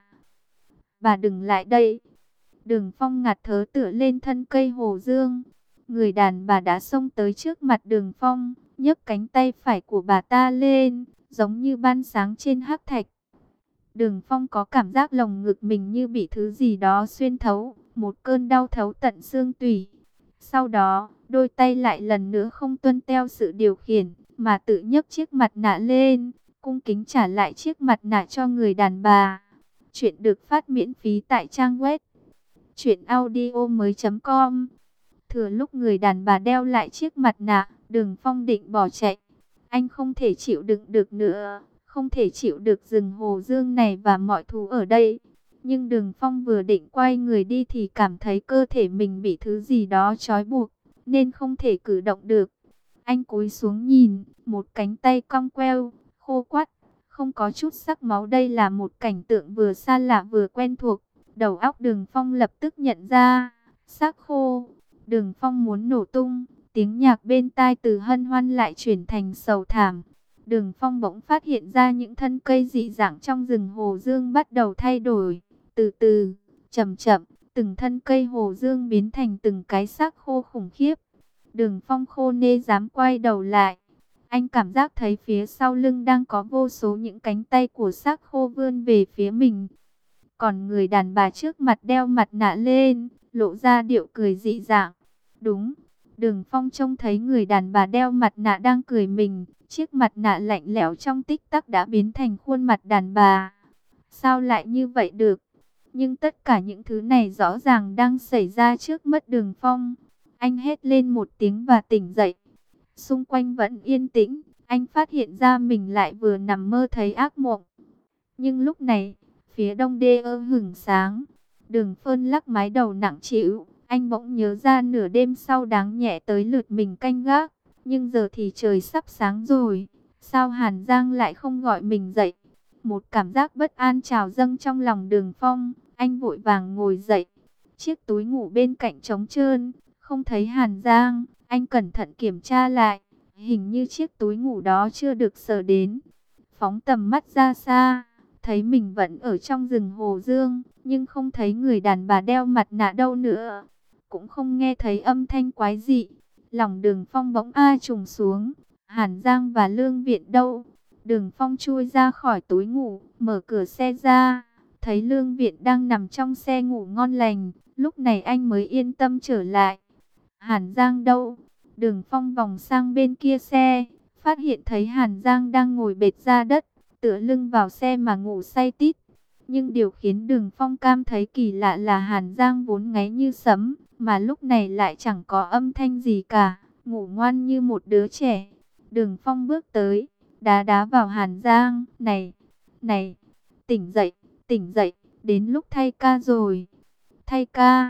bà đừng lại đây. Đường Phong ngạt thở tựa lên thân cây hồ dương. Người đàn bà đã xông tới trước mặt Đường Phong, nhấc cánh tay phải của bà ta lên, giống như ban sáng trên hắc thạch. Đường Phong có cảm giác lồng ngực mình như bị thứ gì đó xuyên thấu, một cơn đau thấu tận xương tủy. Sau đó, đôi tay lại lần nữa không tuân theo sự điều khiển, mà tự nhấc chiếc mặt nạ lên, cung kính trả lại chiếc mặt nạ cho người đàn bà. Chuyện được phát miễn phí tại trang web truyện audio mới chấm com. Thừa lúc người đàn bà đeo lại chiếc mặt nạ, Đường Phong định bỏ chạy. Anh không thể chịu đựng được nữa, không thể chịu được rừng hồ dương này và mọi thú ở đây. Nhưng Đường Phong vừa định quay người đi thì cảm thấy cơ thể mình bị thứ gì đó trói buộc, nên không thể cử động được. Anh cúi xuống nhìn, một cánh tay cong queo, khô quắt, không có chút sắc máu. Đây là một cảnh tượng vừa xa lạ vừa quen thuộc. Đầu óc Đường Phong lập tức nhận ra, xác khô. Đường Phong muốn nổ tung, tiếng nhạc bên tai từ hân hoan lại chuyển thành sầu thảm. Đường Phong bỗng phát hiện ra những thân cây dị dạng trong rừng hồ dương bắt đầu thay đổi. Từ từ, chậm chậm, từng thân cây hồ dương biến thành từng cái xác khô khủng khiếp. Đường Phong khô nê dám quay đầu lại. Anh cảm giác thấy phía sau lưng đang có vô số những cánh tay của xác khô vươn về phía mình. Còn người đàn bà trước mặt đeo mặt nạ lên, lộ ra điệu cười dị dạng. Đúng, Đường Phong trông thấy người đàn bà đeo mặt nạ đang cười mình. Chiếc mặt nạ lạnh lẽo trong tích tắc đã biến thành khuôn mặt đàn bà. Sao lại như vậy được? Nhưng tất cả những thứ này rõ ràng đang xảy ra trước mắt Đường Phong. Anh hét lên một tiếng và tỉnh dậy. Xung quanh vẫn yên tĩnh. Anh phát hiện ra mình lại vừa nằm mơ thấy ác mộng. Nhưng lúc này, phía đông đê ơ hửng sáng. Đường Phơn lắc mái đầu nặng trĩu. Anh bỗng nhớ ra nửa đêm sau đáng nhẹ tới lượt mình canh gác. Nhưng giờ thì trời sắp sáng rồi. Sao Hàn Giang lại không gọi mình dậy? Một cảm giác bất an trào dâng trong lòng Đường Phong. Anh vội vàng ngồi dậy. Chiếc túi ngủ bên cạnh trống trơn. Không thấy Hàn Giang. Anh cẩn thận kiểm tra lại. Hình như chiếc túi ngủ đó chưa được sờ đến. Phóng tầm mắt ra xa. Thấy mình vẫn ở trong rừng hồ dương. Nhưng không thấy người đàn bà đeo mặt nạ đâu nữa. Cũng không nghe thấy âm thanh quái dị. Lòng Đường Phong bỗng a trùng xuống. Hàn Giang và Lương Viện đâu? Đường Phong chui ra khỏi túi ngủ, mở cửa xe ra, thấy Lương Viện đang nằm trong xe ngủ ngon lành. Lúc này anh mới yên tâm trở lại. Hàn Giang đâu? Đường Phong vòng sang bên kia xe, phát hiện thấy Hàn Giang đang ngồi bệt ra đất, tựa lưng vào xe mà ngủ say tít. Nhưng điều khiến Đường Phong cảm thấy kỳ lạ là Hàn Giang vốn ngáy như sấm, mà lúc này lại chẳng có âm thanh gì cả, ngủ ngoan như một đứa trẻ. Đường Phong bước tới, đá đá vào Hàn Giang. Này, này, tỉnh dậy, tỉnh dậy, đến lúc thay ca rồi. Thay ca.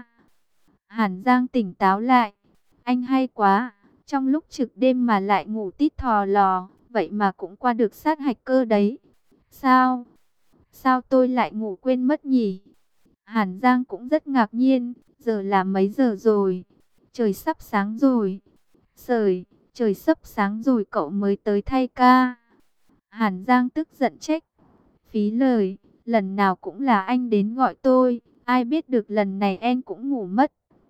Hàn Giang tỉnh táo lại. Anh hay quá, trong lúc trực đêm mà lại ngủ tít thò lò, vậy mà cũng qua được sát hạch cơ đấy. Sao? Sao tôi lại ngủ quên mất nhỉ? Hàn Giang cũng rất ngạc nhiên, giờ là mấy giờ rồi? trời sắp sáng rồi. Sởi, trời sắp sáng rồi cậu mới tới thay ca. Hàn Giang tức giận trách. Phí lời, lần nào cũng là anh đến gọi tôi, ai biết được lần này em cũng ngủ mất.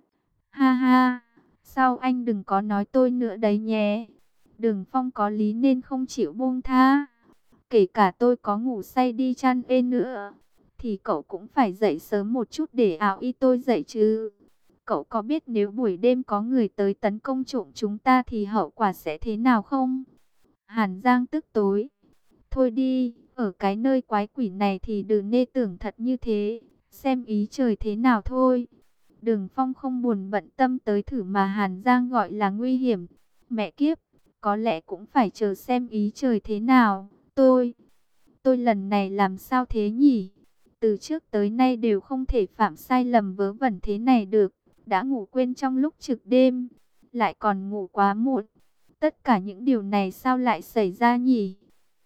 Ha ha, sao anh đừng có nói tôi nữa đấy nhé. Đường Phong có lý nên không chịu buông tha. Kể cả tôi có ngủ say đi chăng ê nữa, thì cậu cũng phải dậy sớm một chút để ảo y tôi dậy chứ. Cậu có biết nếu buổi đêm có người tới tấn công trộm chúng ta thì hậu quả sẽ thế nào không? Hàn Giang tức tối. Thôi đi, ở cái nơi quái quỷ này thì đừng nê tưởng thật như thế. Xem ý trời thế nào thôi. Đường Phong không buồn bận tâm tới thử mà Hàn Giang gọi là nguy hiểm. Mẹ kiếp, có lẽ cũng phải chờ xem ý trời thế nào. Tôi, tôi lần này làm sao thế nhỉ? Từ trước tới nay đều không thể phạm sai lầm vớ vẩn thế này được. Đã ngủ quên trong lúc trực đêm, lại còn ngủ quá muộn. Tất cả những điều này sao lại xảy ra nhỉ?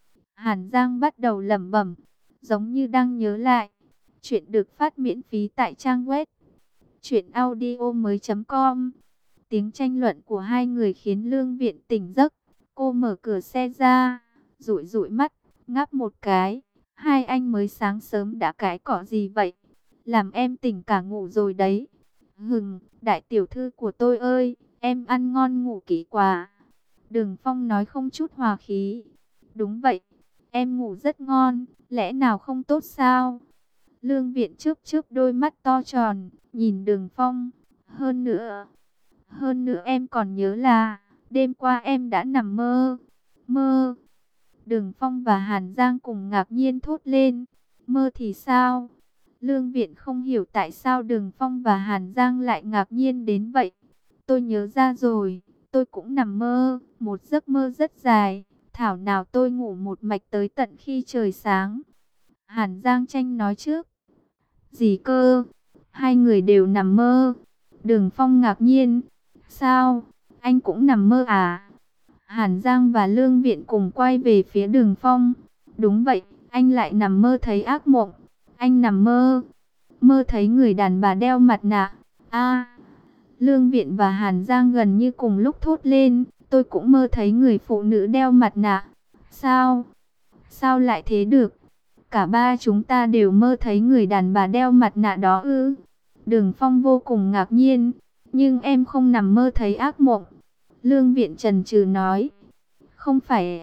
Hàn Giang bắt đầu lẩm bẩm, giống như đang nhớ lại. Chuyện được phát miễn phí tại trang web truyện audio mới chấm com. Tiếng tranh luận của hai người khiến Lương Viện tỉnh giấc. Cô mở cửa xe ra, dụi dụi mắt, ngáp một cái. Hai anh mới sáng sớm đã cãi cọ gì vậy? Làm em tỉnh cả ngủ rồi đấy. Hừng, đại tiểu thư của tôi ơi, em ăn ngon ngủ kỹ quá. Đường Phong nói không chút hòa khí. Đúng vậy, em ngủ rất ngon, lẽ nào không tốt sao? Lương Viện chớp chớp đôi mắt to tròn, nhìn Đường Phong. Hơn nữa, hơn nữa em còn nhớ là, đêm qua em đã nằm mơ. Mơ? Đường Phong và Hàn Giang cùng ngạc nhiên thốt lên. Mơ thì sao? Lương Viện không hiểu tại sao Đường Phong và Hàn Giang lại ngạc nhiên đến vậy. Tôi nhớ ra rồi, tôi cũng nằm mơ, một giấc mơ rất dài. Thảo nào tôi ngủ một mạch tới tận khi trời sáng. Hàn Giang tranh nói trước. Gì cơ? Hai người đều nằm mơ. Đường Phong ngạc nhiên. Sao? Anh cũng nằm mơ à? Hàn Giang và Lương Viện cùng quay về phía Đường Phong. Đúng vậy, anh lại nằm mơ thấy ác mộng. Anh nằm mơ, mơ thấy người đàn bà đeo mặt nạ. A, Lương Viện và Hàn Giang gần như cùng lúc thốt lên. Tôi cũng mơ thấy người phụ nữ đeo mặt nạ. Sao? Sao lại thế được? Cả ba chúng ta đều mơ thấy người đàn bà đeo mặt nạ đó ư? Đường Phong vô cùng ngạc nhiên. Nhưng em không nằm mơ thấy ác mộng. Lương Viện chần chừ nói. Không phải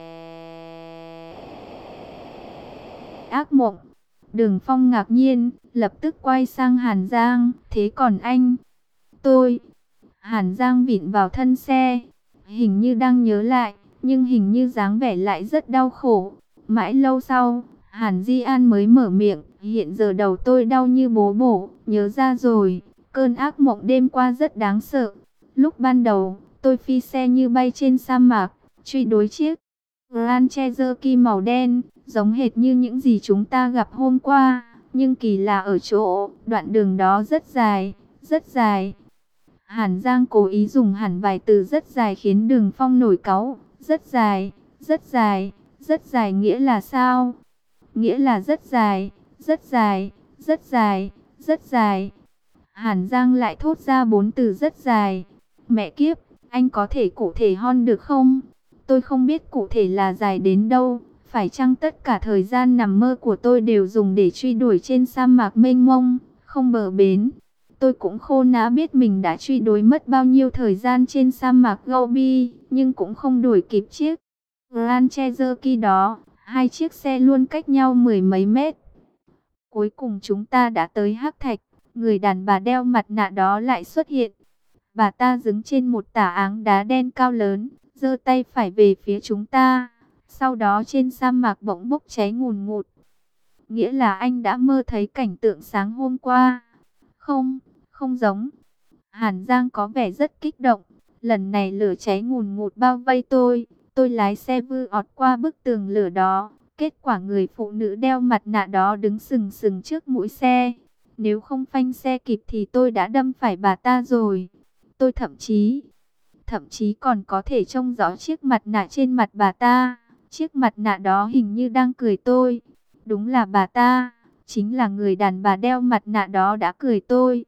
ác mộng. Đường Phong ngạc nhiên, lập tức quay sang Hàn Giang. Thế còn anh? Tôi. Hàn Giang vịn vào thân xe. Hình như đang nhớ lại, nhưng hình như dáng vẻ lại rất đau khổ. Mãi lâu sau, Hàn Di An mới mở miệng. Hiện giờ đầu tôi đau như bố bổ. Nhớ ra rồi, cơn ác mộng đêm qua rất đáng sợ. Lúc ban đầu, tôi phi xe như bay trên sa mạc, truy đuổi chiếc Grand Cherokee màu đen, giống hệt như những gì chúng ta gặp hôm qua. Nhưng kỳ lạ ở chỗ, đoạn đường đó rất dài, rất dài. Hàn Giang cố ý dùng hẳn vài từ rất dài khiến Đường Phong nổi cáu. Rất dài, rất dài, rất dài nghĩa là sao? Nghĩa là rất dài, rất dài, rất dài, rất dài. Hàn Giang lại thốt ra bốn từ rất dài. Mẹ kiếp, anh có thể cụ thể hơn được không? Tôi không biết cụ thể là dài đến đâu. Phải chăng tất cả thời gian nằm mơ của tôi đều dùng để truy đuổi trên sa mạc mênh mông, không bờ bến? Tôi cũng khô não biết mình đã truy đuổi mất bao nhiêu thời gian trên sa mạc Gobi, nhưng cũng không đuổi kịp chiếc Grand Cherokee đó. Hai chiếc xe luôn cách nhau mười mấy mét. Cuối cùng chúng ta đã tới Hắc Thạch. Người đàn bà đeo mặt nạ đó lại xuất hiện. Bà ta đứng trên một tảng áng đá đen cao lớn, giơ tay phải về phía chúng ta. Sau đó trên sa mạc bỗng bốc cháy ngùn ngụt. Nghĩa là anh đã mơ thấy cảnh tượng sáng hôm qua. Không, không giống. Hàn Giang có vẻ rất kích động. Lần này lửa cháy ngùn ngụt bao vây tôi. Tôi lái xe vư ọt qua bức tường lửa đó. Kết quả người phụ nữ đeo mặt nạ đó đứng sừng sừng trước mũi xe. Nếu không phanh xe kịp thì tôi đã đâm phải bà ta rồi. Tôi thậm chí, thậm chí còn có thể trông rõ chiếc mặt nạ trên mặt bà ta. Chiếc mặt nạ đó hình như đang cười tôi. Đúng là bà ta, chính là người đàn bà đeo mặt nạ đó đã cười tôi.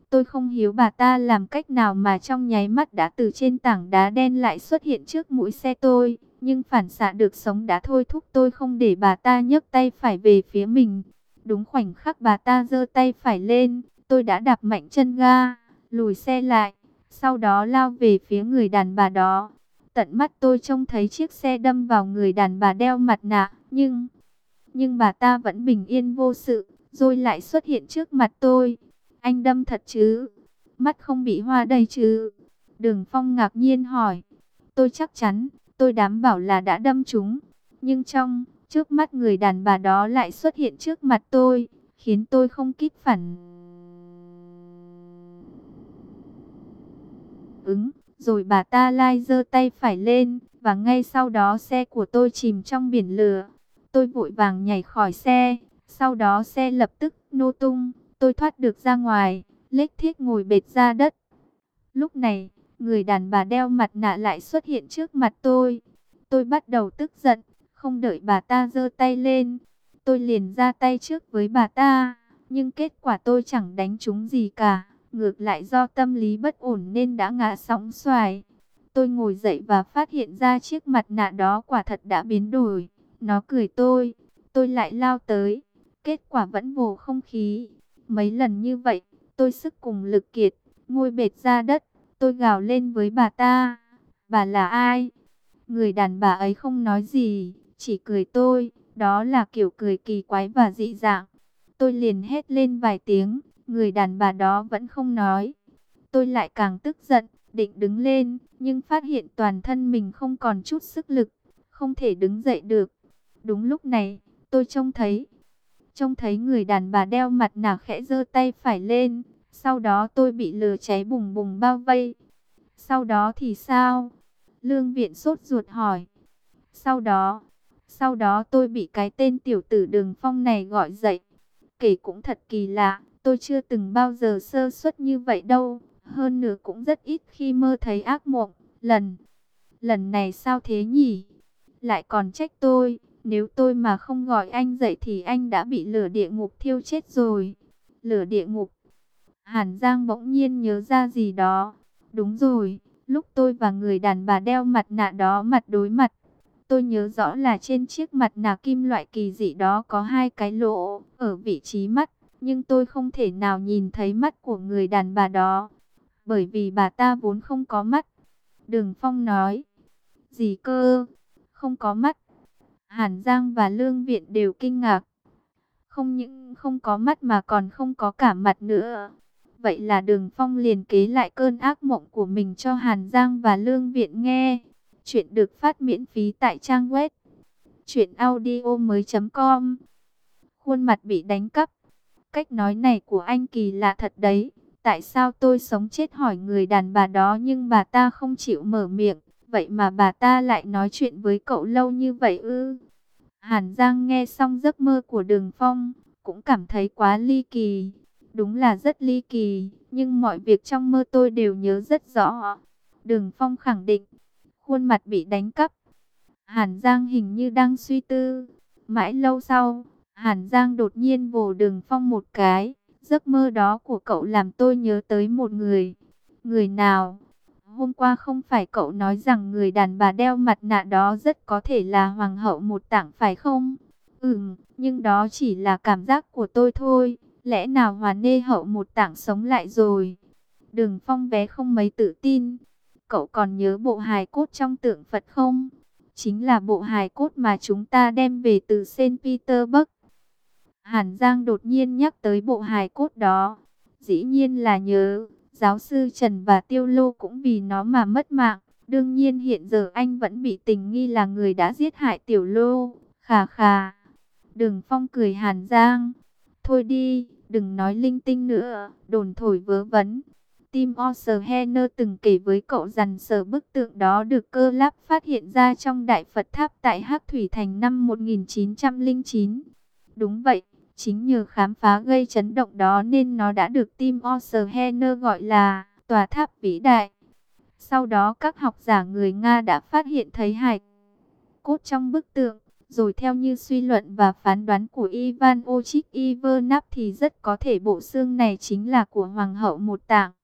Tôi không hiểu bà ta làm cách nào mà trong nháy mắt đã từ trên tảng đá đen lại xuất hiện trước mũi xe tôi. Nhưng phản xạ được sống đã thôi thúc tôi không để bà ta nhấc tay phải về phía mình. Đúng khoảnh khắc bà ta giơ tay phải lên, tôi đã đạp mạnh chân ga, lùi xe lại, sau đó lao về phía người đàn bà đó. Tận mắt tôi trông thấy chiếc xe đâm vào người đàn bà đeo mặt nạ, nhưng... Nhưng bà ta vẫn bình yên vô sự, rồi lại xuất hiện trước mặt tôi. Anh đâm thật chứ? Mắt không bị hoa đây chứ? Đường Phong ngạc nhiên hỏi. Tôi chắc chắn, tôi đảm bảo là đã đâm chúng. Nhưng trong, trước mắt người đàn bà đó lại xuất hiện trước mặt tôi, khiến tôi không kịp phản ứng. Rồi bà ta lai giơ tay phải lên, và ngay sau đó xe của tôi chìm trong biển lửa. Tôi vội vàng nhảy khỏi xe, sau đó xe lập tức nổ tung, tôi thoát được ra ngoài, lếch thếch ngồi bệt ra đất. Lúc này, người đàn bà đeo mặt nạ lại xuất hiện trước mặt tôi. Tôi bắt đầu tức giận, không đợi bà ta giơ tay lên, tôi liền ra tay trước với bà ta, nhưng kết quả tôi chẳng đánh trúng gì cả, ngược lại do tâm lý bất ổn nên đã ngã sóng xoài. Tôi ngồi dậy và phát hiện ra chiếc mặt nạ đó quả thật đã biến đổi. Nó cười tôi, tôi lại lao tới, kết quả vẫn vồ không khí. Mấy lần như vậy, tôi sức cùng lực kiệt, ngồi bệt ra đất. Tôi gào lên với bà ta, bà là ai? Người đàn bà ấy không nói gì, chỉ cười tôi, đó là kiểu cười kỳ quái và dị dạng. Tôi liền hét lên vài tiếng, người đàn bà đó vẫn không nói. Tôi lại càng tức giận, định đứng lên, nhưng phát hiện toàn thân mình không còn chút sức lực, không thể đứng dậy được. Đúng lúc này, tôi trông thấy, trông thấy người đàn bà đeo mặt nạ khẽ giơ tay phải lên, sau đó tôi bị lửa cháy bùng bùng bao vây. Sau đó thì sao? Lương Viện sốt ruột hỏi. Sau đó, sau đó tôi bị cái tên tiểu tử Đường Phong này gọi dậy. Kể cũng thật kỳ lạ, tôi chưa từng bao giờ sơ suất như vậy đâu. Hơn nữa cũng rất ít khi mơ thấy ác mộng. Lần, lần này sao thế nhỉ? Lại còn trách tôi, nếu tôi mà không gọi anh dậy thì anh đã bị lửa địa ngục thiêu chết rồi. Lửa địa ngục. Hàn Giang bỗng nhiên nhớ ra gì đó. Đúng rồi, lúc tôi và người đàn bà đeo mặt nạ đó mặt đối mặt, tôi nhớ rõ là trên chiếc mặt nạ kim loại kỳ dị đó có hai cái lỗ ở vị trí mắt, nhưng tôi không thể nào nhìn thấy mắt của người đàn bà đó, bởi vì bà ta vốn không có mắt. Đường Phong nói, gì cơ? Không có mắt? Hàn Giang và Lương Viện đều kinh ngạc. Không những không có mắt mà còn không có cả mặt nữa. Vậy là Đường Phong liền kể lại cơn ác mộng của mình cho Hàn Giang và Lương Viện nghe. Chuyện được phát miễn phí tại trang web truyện audio mới chấm com. Khuôn mặt bị đánh cắp. Cách nói này của anh kỳ lạ thật đấy. Tại sao tôi sống chết hỏi người đàn bà đó nhưng bà ta không chịu mở miệng. Vậy mà bà ta lại nói chuyện với cậu lâu như vậy ư? Hàn Giang nghe xong giấc mơ của Đường Phong, cũng cảm thấy quá ly kỳ. Đúng là rất ly kỳ, nhưng mọi việc trong mơ tôi đều nhớ rất rõ. Đường Phong khẳng định, khuôn mặt bị đánh cắp. Hàn Giang hình như đang suy tư. Mãi lâu sau, Hàn Giang đột nhiên vồ Đường Phong một cái. Giấc mơ đó của cậu làm tôi nhớ tới một người. Người nào? Hôm qua không phải cậu nói rằng người đàn bà đeo mặt nạ đó rất có thể là Hoàng hậu Một Tảng phải không? Ừm, nhưng đó chỉ là cảm giác của tôi thôi. Lẽ nào Hoàn Nê hậu Một Tảng sống lại rồi? Đường Phong bé không mấy tự tin. Cậu còn nhớ bộ hài cốt trong tượng Phật không? Chính là bộ hài cốt mà chúng ta đem về từ Saint Petersburg. Hàn Giang đột nhiên nhắc tới bộ hài cốt đó. Dĩ nhiên là nhớ. Giáo sư Trần và Tiêu Lô cũng vì nó mà mất mạng. Đương nhiên hiện giờ anh vẫn bị tình nghi là người đã giết hại Tiểu Lô. Khà khà. Đường Phong cười Hàn Giang. Thôi đi, đừng nói linh tinh nữa, đồn thổi vớ vẩn. Tim O'Shener từng kể với cậu rằng sở bức tượng đó được Cơ Láp phát hiện ra trong Đại Phật Tháp tại Hắc Thủy Thành năm một nghìn chín trăm lẻ chín. Đúng vậy, chính nhờ khám phá gây chấn động đó nên nó đã được Tim O'Shener gọi là tòa tháp vĩ đại. Sau đó các học giả người Nga đã phát hiện thấy hài cốt trong bức tượng, Rồi theo như suy luận và phán đoán của Ivan Ochik Ivanov thì rất có thể bộ xương này chính là của Hoàng hậu Một Tạng.